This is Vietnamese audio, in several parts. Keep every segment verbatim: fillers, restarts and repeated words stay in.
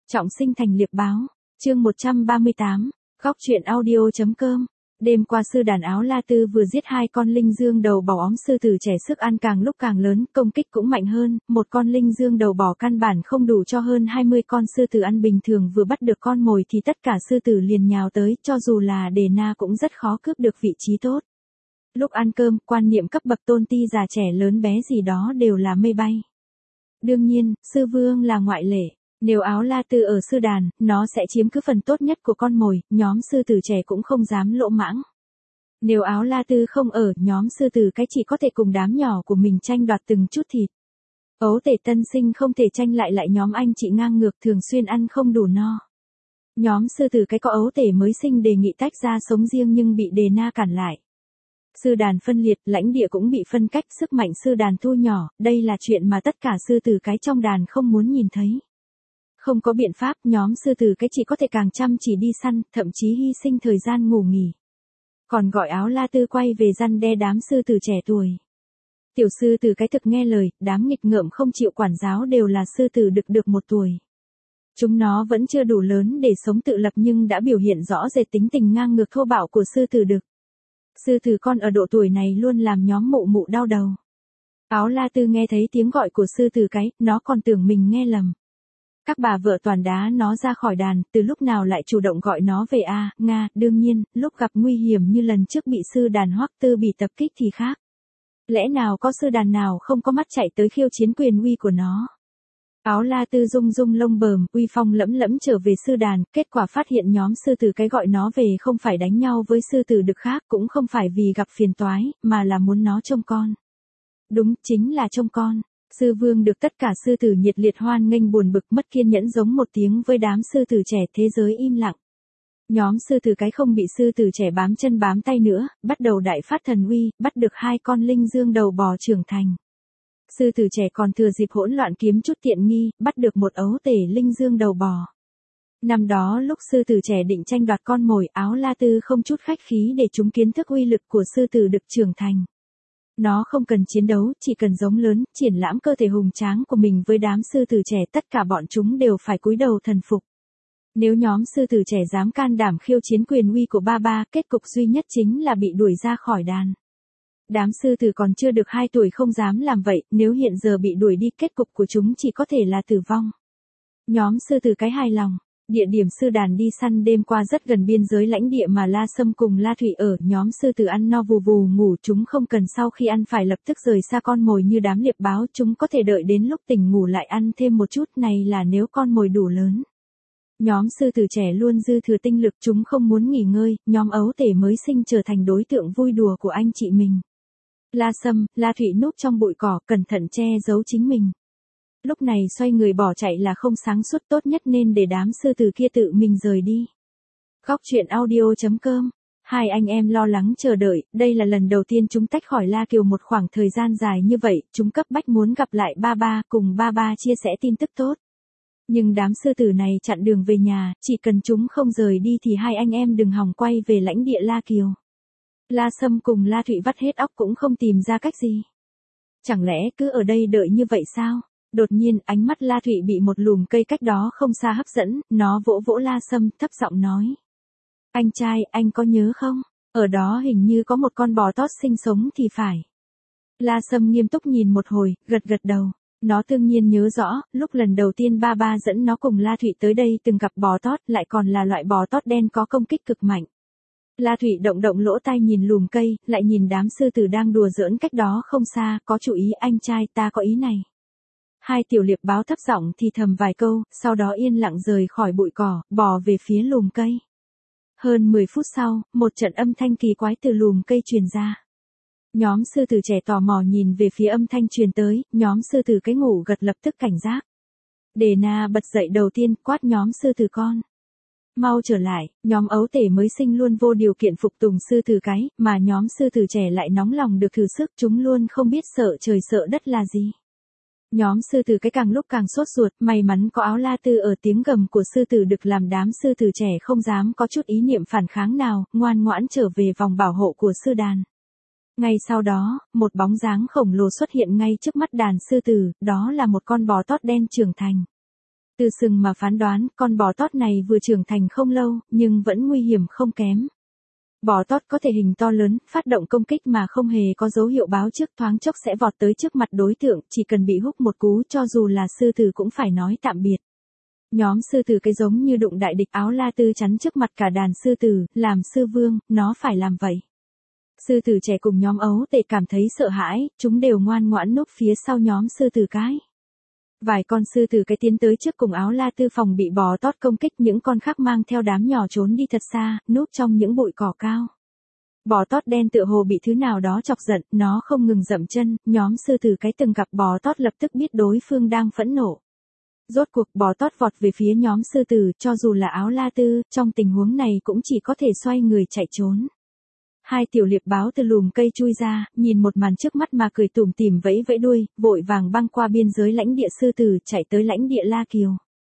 Trọng sinh thành liệp báo, chương một trăm ba mươi tám, góc truyện audio.com. Đêm qua sư đàn Áo La Tư vừa giết hai con linh dương đầu bò óng sư tử trẻ sức ăn càng lúc càng lớn, công kích cũng mạnh hơn, một con linh dương đầu bò căn bản không đủ cho hơn hai mươi con sư tử ăn bình thường vừa bắt được con mồi thì tất cả sư tử liền nhào tới, cho dù là Đề Na cũng rất khó cướp được vị trí tốt. Lúc ăn cơm, quan niệm cấp bậc tôn ti già trẻ lớn bé gì đó đều là mây bay. Đương nhiên, sư vương là ngoại lệ. Nếu Áo La Tư ở sư đàn, nó sẽ chiếm cứ phần tốt nhất của con mồi, nhóm sư tử trẻ cũng không dám lỗ mãng. Nếu Áo La Tư không ở, nhóm sư tử cái chỉ có thể cùng đám nhỏ của mình tranh đoạt từng chút thịt. Ấu tể tân sinh không thể tranh lại lại nhóm anh chị ngang ngược thường xuyên ăn không đủ no. Nhóm sư tử cái có ấu tể mới sinh đề nghị tách ra sống riêng nhưng bị Đề Na cản lại. Sư đàn phân liệt, lãnh địa cũng bị phân cách, sức mạnh sư đàn thu nhỏ, đây là chuyện mà tất cả sư tử cái trong đàn không muốn nhìn thấy. Không có biện pháp, nhóm sư tử cái chỉ có thể càng chăm chỉ đi săn, thậm chí hy sinh thời gian ngủ nghỉ. Còn gọi Áo La Tư quay về răn đe đám sư tử trẻ tuổi. Tiểu sư tử cái thực nghe lời, đám nghịch ngợm không chịu quản giáo đều là sư tử đực được một tuổi. Chúng nó vẫn chưa đủ lớn để sống tự lập nhưng đã biểu hiện rõ rệt tính tình ngang ngược thô bạo của sư tử đực. Sư tử con ở độ tuổi này luôn làm nhóm mụ mụ đau đầu. Áo La Tư nghe thấy tiếng gọi của sư tử cái, nó còn tưởng mình nghe lầm. Các bà vợ toàn đá nó ra khỏi đàn, từ lúc nào lại chủ động gọi nó về a, à, Nga, đương nhiên, lúc gặp nguy hiểm như lần trước bị sư đàn Hoắc Tư bị tập kích thì khác. Lẽ nào có sư đàn nào không có mắt chạy tới khiêu chiến quyền uy của nó. Áo La Tư rung rung lông bờm, uy phong lẫm lẫm trở về sư đàn, kết quả phát hiện nhóm sư tử cái gọi nó về không phải đánh nhau với sư tử đực khác, cũng không phải vì gặp phiền toái, mà là muốn nó trông con. Đúng, chính là trông con. Sư vương được tất cả sư tử nhiệt liệt hoan nghênh buồn bực mất kiên nhẫn giống một tiếng với đám sư tử trẻ, thế giới im lặng. Nhóm sư tử cái không bị sư tử trẻ bám chân bám tay nữa, bắt đầu đại phát thần uy, bắt được hai con linh dương đầu bò trưởng thành. Sư tử trẻ còn thừa dịp hỗn loạn kiếm chút tiện nghi, bắt được một ấu tể linh dương đầu bò. Năm đó lúc sư tử trẻ định tranh đoạt con mồi, Áo La Tư không chút khách khí để chúng kiến thức uy lực của sư tử đực trưởng thành. Nó không cần chiến đấu, chỉ cần giống lớn, triển lãm cơ thể hùng tráng của mình với đám sư tử trẻ, tất cả bọn chúng đều phải cúi đầu thần phục. Nếu nhóm sư tử trẻ dám can đảm khiêu chiến quyền uy của ba ba, kết cục duy nhất chính là bị đuổi ra khỏi đàn. Đám sư tử còn chưa được hai tuổi không dám làm vậy, nếu hiện giờ bị đuổi đi, kết cục của chúng chỉ có thể là tử vong. Nhóm sư tử cái hài lòng. Địa điểm sư đàn đi săn đêm qua rất gần biên giới lãnh địa mà La Sâm cùng La Thụy ở, nhóm sư tử ăn no vù vù ngủ, chúng không cần sau khi ăn phải lập tức rời xa con mồi như đám liệp báo, chúng có thể đợi đến lúc tỉnh ngủ lại ăn thêm một chút, này là nếu con mồi đủ lớn. Nhóm sư tử trẻ luôn dư thừa tinh lực, chúng không muốn nghỉ ngơi, nhóm ấu tể mới sinh trở thành đối tượng vui đùa của anh chị mình. La Sâm, La Thụy núp trong bụi cỏ, cẩn thận che giấu chính mình. Lúc này xoay người bỏ chạy là không sáng suốt, tốt nhất nên để đám sư tử kia tự mình rời đi. Góc truyện audio.com. Hai anh em lo lắng chờ đợi, đây là lần đầu tiên chúng tách khỏi La Kiều một khoảng thời gian dài như vậy, chúng cấp bách muốn gặp lại ba ba, cùng ba ba chia sẻ tin tức tốt. Nhưng đám sư tử này chặn đường về nhà, chỉ cần chúng không rời đi thì hai anh em đừng hòng quay về lãnh địa La Kiều. La Sâm cùng La Thụy vắt hết óc cũng không tìm ra cách gì. Chẳng lẽ cứ ở đây đợi như vậy sao? Đột nhiên, ánh mắt La Thụy bị một lùm cây cách đó không xa hấp dẫn, nó vỗ vỗ La Sâm, thấp giọng nói. Anh trai, anh có nhớ không? Ở đó hình như có một con bò tót sinh sống thì phải. La Sâm nghiêm túc nhìn một hồi, gật gật đầu. Nó tự nhiên nhớ rõ, lúc lần đầu tiên ba ba dẫn nó cùng La Thụy tới đây từng gặp bò tót, lại còn là loại bò tót đen có công kích cực mạnh. La Thụy động động lỗ tai nhìn lùm cây, lại nhìn đám sư tử đang đùa giỡn cách đó không xa, có chủ ý, anh trai, ta có ý này. Hai tiểu liệp báo thấp giọng thì thầm vài câu, sau đó yên lặng rời khỏi bụi cỏ, bò về phía lùm cây. Hơn mười phút sau, một trận âm thanh kỳ quái từ lùm cây truyền ra. Nhóm sư tử trẻ tò mò nhìn về phía âm thanh truyền tới, nhóm sư tử cái ngủ gật lập tức cảnh giác. Đề Na bật dậy đầu tiên, quát nhóm sư tử con. Mau trở lại, nhóm ấu tể mới sinh luôn vô điều kiện phục tùng sư tử cái, mà nhóm sư tử trẻ lại nóng lòng được thử sức, chúng luôn không biết sợ trời sợ đất là gì. Nhóm sư tử cái càng lúc càng sốt ruột, may mắn có Áo La Tư ở, tiếng gầm của sư tử đực làm đám sư tử trẻ không dám có chút ý niệm phản kháng nào, ngoan ngoãn trở về vòng bảo hộ của sư đàn. Ngay sau đó, một bóng dáng khổng lồ xuất hiện ngay trước mắt đàn sư tử, đó là một con bò tót đen trưởng thành. Từ sừng mà phán đoán, con bò tót này vừa trưởng thành không lâu, nhưng vẫn nguy hiểm không kém. Bò tót có thể hình to lớn, phát động công kích mà không hề có dấu hiệu báo trước, thoáng chốc sẽ vọt tới trước mặt đối tượng, chỉ cần bị húc một cú cho dù là sư tử cũng phải nói tạm biệt. Nhóm sư tử cái giống như đụng đại địch, Áo La Tư chắn trước mặt cả đàn sư tử, làm sư vương, nó phải làm vậy. Sư tử trẻ cùng nhóm ấu tể cảm thấy sợ hãi, chúng đều ngoan ngoãn núp phía sau nhóm sư tử cái. Vài con sư tử cái tiến tới trước cùng Áo La Tư phòng bị bò tót công kích, những con khác mang theo đám nhỏ trốn đi thật xa, núp trong những bụi cỏ cao. Bò tót đen tựa hồ bị thứ nào đó chọc giận, nó không ngừng dậm chân, nhóm sư tử cái từng gặp bò tót lập tức biết đối phương đang phẫn nộ. Rốt cuộc bò tót vọt về phía nhóm sư tử, cho dù là Áo La Tư, trong tình huống này cũng chỉ có thể xoay người chạy trốn. Hai tiểu liệp báo từ lùm cây chui ra, nhìn một màn trước mắt mà cười tủm tỉm vẫy vẫy đuôi, vội vàng băng qua biên giới lãnh địa sư tử, chạy tới lãnh địa La Kiều.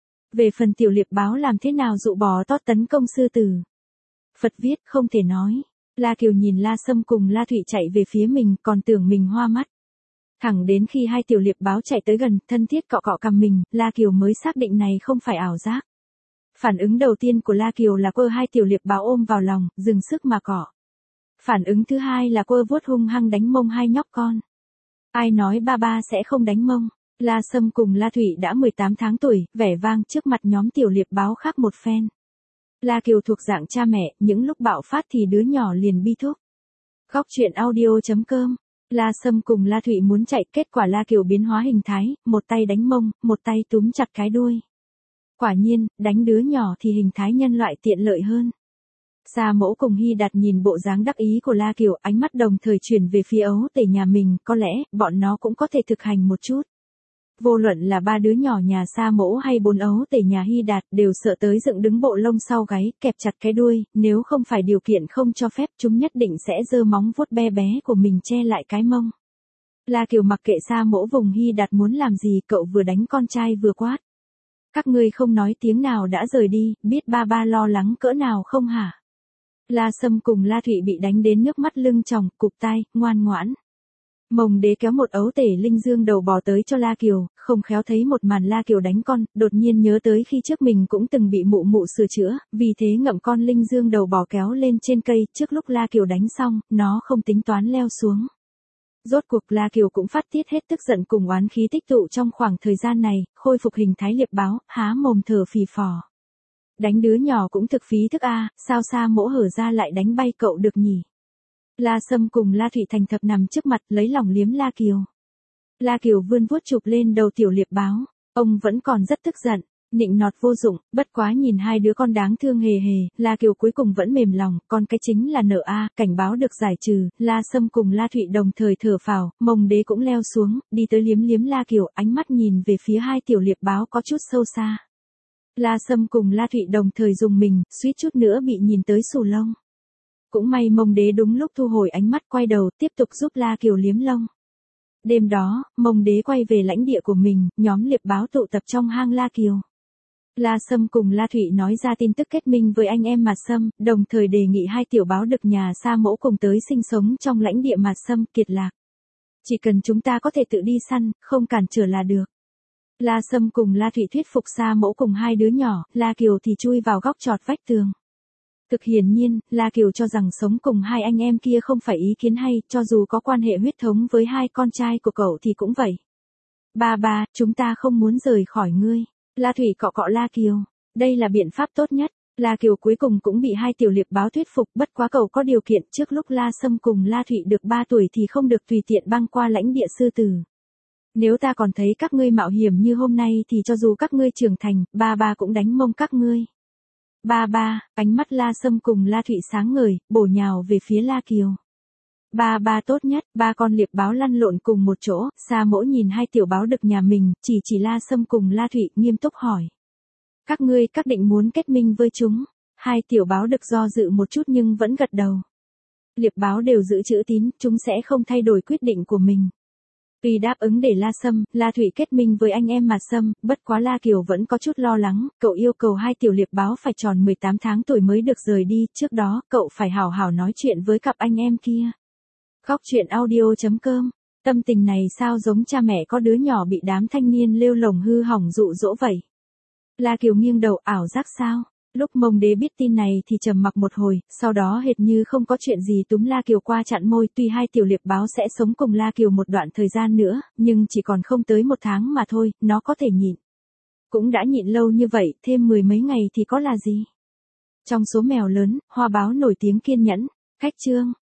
Về phần tiểu liệp báo làm thế nào dụ bò tót tấn công sư tử? Phật viết không thể nói. La Kiều nhìn La Sâm cùng La Thụy chạy về phía mình, còn tưởng mình hoa mắt. Thẳng đến khi hai tiểu liệp báo chạy tới gần, thân thiết cọ cọ cằm mình, La Kiều mới xác định này không phải ảo giác. Phản ứng đầu tiên của La Kiều là quơ hai tiểu liệp báo ôm vào lòng, dừng sức mà cọ. Phản ứng thứ hai là quơ vuốt hung hăng đánh mông hai nhóc con. Ai nói ba ba sẽ không đánh mông? La Sâm cùng La Thụy đã mười tám tháng tuổi, vẻ vang trước mặt nhóm tiểu liệp báo khác một phen. La Kiều thuộc dạng cha mẹ, những lúc bạo phát thì đứa nhỏ liền bi thúc. Góc truyện audio chấm com. La Sâm cùng La Thụy muốn chạy, kết quả La Kiều biến hóa hình thái, một tay đánh mông, một tay túm chặt cái đuôi. Quả nhiên, đánh đứa nhỏ thì hình thái nhân loại tiện lợi hơn. Sa Mẫu cùng Hy Đạt nhìn bộ dáng đắc ý của La Kiều, ánh mắt đồng thời chuyển về phía ấu tể nhà mình, có lẽ, bọn nó cũng có thể thực hành một chút. Vô luận là ba đứa nhỏ nhà Sa Mẫu hay bốn ấu tể nhà Hy Đạt đều sợ tới dựng đứng bộ lông sau gáy, kẹp chặt cái đuôi, nếu không phải điều kiện không cho phép chúng nhất định sẽ giơ móng vuốt be bé của mình che lại cái mông. La Kiều mặc kệ Sa Mẫu vùng Hy Đạt muốn làm gì, cậu vừa đánh con trai vừa quát. Các ngươi không nói tiếng nào đã rời đi, biết ba ba lo lắng cỡ nào không hả? La Sâm cùng La Thụy bị đánh đến nước mắt lưng tròng, cụp tai, ngoan ngoãn. Mồng Đế kéo một ấu tể linh dương đầu bò tới cho La Kiều, không khéo thấy một màn La Kiều đánh con, đột nhiên nhớ tới khi trước mình cũng từng bị mụ mụ sửa chữa, vì thế ngậm con linh dương đầu bò kéo lên trên cây, trước lúc La Kiều đánh xong, nó không tính toán leo xuống. Rốt cuộc La Kiều cũng phát tiết hết tức giận cùng oán khí tích tụ trong khoảng thời gian này, khôi phục hình thái liệp báo, há mồm thở phì phò. Đánh đứa nhỏ cũng thực phí thức a, sao Sa Mẫu hở ra lại đánh bay cậu được nhỉ? La Sâm cùng La Thụy thành thập nằm trước mặt, lấy lòng liếm La Kiều. La Kiều vươn vuốt chụp lên đầu tiểu liệp báo, ông vẫn còn rất tức giận, nịnh nọt vô dụng, bất quá nhìn hai đứa con đáng thương hề hề, La Kiều cuối cùng vẫn mềm lòng, con cái chính là nợ a, cảnh báo được giải trừ, La Sâm cùng La Thụy đồng thời thở phào, Mồng Đế cũng leo xuống, đi tới liếm liếm La Kiều, ánh mắt nhìn về phía hai tiểu liệp báo có chút sâu xa. La Sâm cùng La Thụy đồng thời dùng mình, suýt chút nữa bị nhìn tới xù lông. Cũng may Mồng Đế đúng lúc thu hồi ánh mắt quay đầu, tiếp tục giúp La Kiều liếm lông. Đêm đó, Mồng Đế quay về lãnh địa của mình, nhóm liệp báo tụ tập trong hang La Kiều. La Sâm cùng La Thụy nói ra tin tức kết minh với anh em Mạt Sâm, đồng thời đề nghị hai tiểu báo được nhà Sa Mẫu cùng tới sinh sống trong lãnh địa Mạt Sâm, Kiệt Lạc. Chỉ cần chúng ta có thể tự đi săn, không cản trở là được. La Sâm cùng La Thụy thuyết phục Sa Mẫu cùng hai đứa nhỏ, La Kiều thì chui vào góc chọt vách tường. Thực hiển nhiên, La Kiều cho rằng sống cùng hai anh em kia không phải ý kiến hay, cho dù có quan hệ huyết thống với hai con trai của cậu thì cũng vậy. Ba ba, chúng ta không muốn rời khỏi ngươi. La Thụy cọ cọ La Kiều. Đây là biện pháp tốt nhất. La Kiều cuối cùng cũng bị hai tiểu liệp báo thuyết phục, bất quá cậu có điều kiện, trước lúc La Sâm cùng La Thụy được ba tuổi thì không được tùy tiện băng qua lãnh địa sư tử. Nếu ta còn thấy các ngươi mạo hiểm như hôm nay thì cho dù các ngươi trưởng thành, ba ba cũng đánh mông các ngươi. Ba ba, ánh mắt La Sâm cùng La Thụy sáng ngời, bổ nhào về phía La Kiều. Ba ba tốt nhất, ba con liệp báo lăn lộn cùng một chỗ, Sa Mẫu nhìn hai tiểu báo đực nhà mình, chỉ chỉ La Sâm cùng La Thụy, nghiêm túc hỏi. Các ngươi các định muốn kết minh với chúng? Hai tiểu báo đực do dự một chút nhưng vẫn gật đầu. Liệp báo đều giữ chữ tín, chúng sẽ không thay đổi quyết định của mình. Tuy đáp ứng để La Sâm, La Thụy kết minh với anh em Mạt Sâm, bất quá La Kiều vẫn có chút lo lắng, cậu yêu cầu hai tiểu liệp báo phải tròn mười tám tháng tuổi mới được rời đi, trước đó, cậu phải hảo hảo nói chuyện với cặp anh em kia. Góc truyện audio chấm com, tâm tình này sao giống cha mẹ có đứa nhỏ bị đám thanh niên lêu lồng hư hỏng dụ dỗ vậy. La Kiều nghiêng đầu, ảo giác sao? Lúc Mông Đế biết tin này thì trầm mặc một hồi, sau đó hệt như không có chuyện gì túm La Kiều qua chặn môi, tuy hai tiểu liệp báo sẽ sống cùng La Kiều một đoạn thời gian nữa, nhưng chỉ còn không tới một tháng mà thôi, nó có thể nhịn. Cũng đã nhịn lâu như vậy, thêm mười mấy ngày thì có là gì? Trong số mèo lớn, Hoa Báo nổi tiếng kiên nhẫn, khách trương,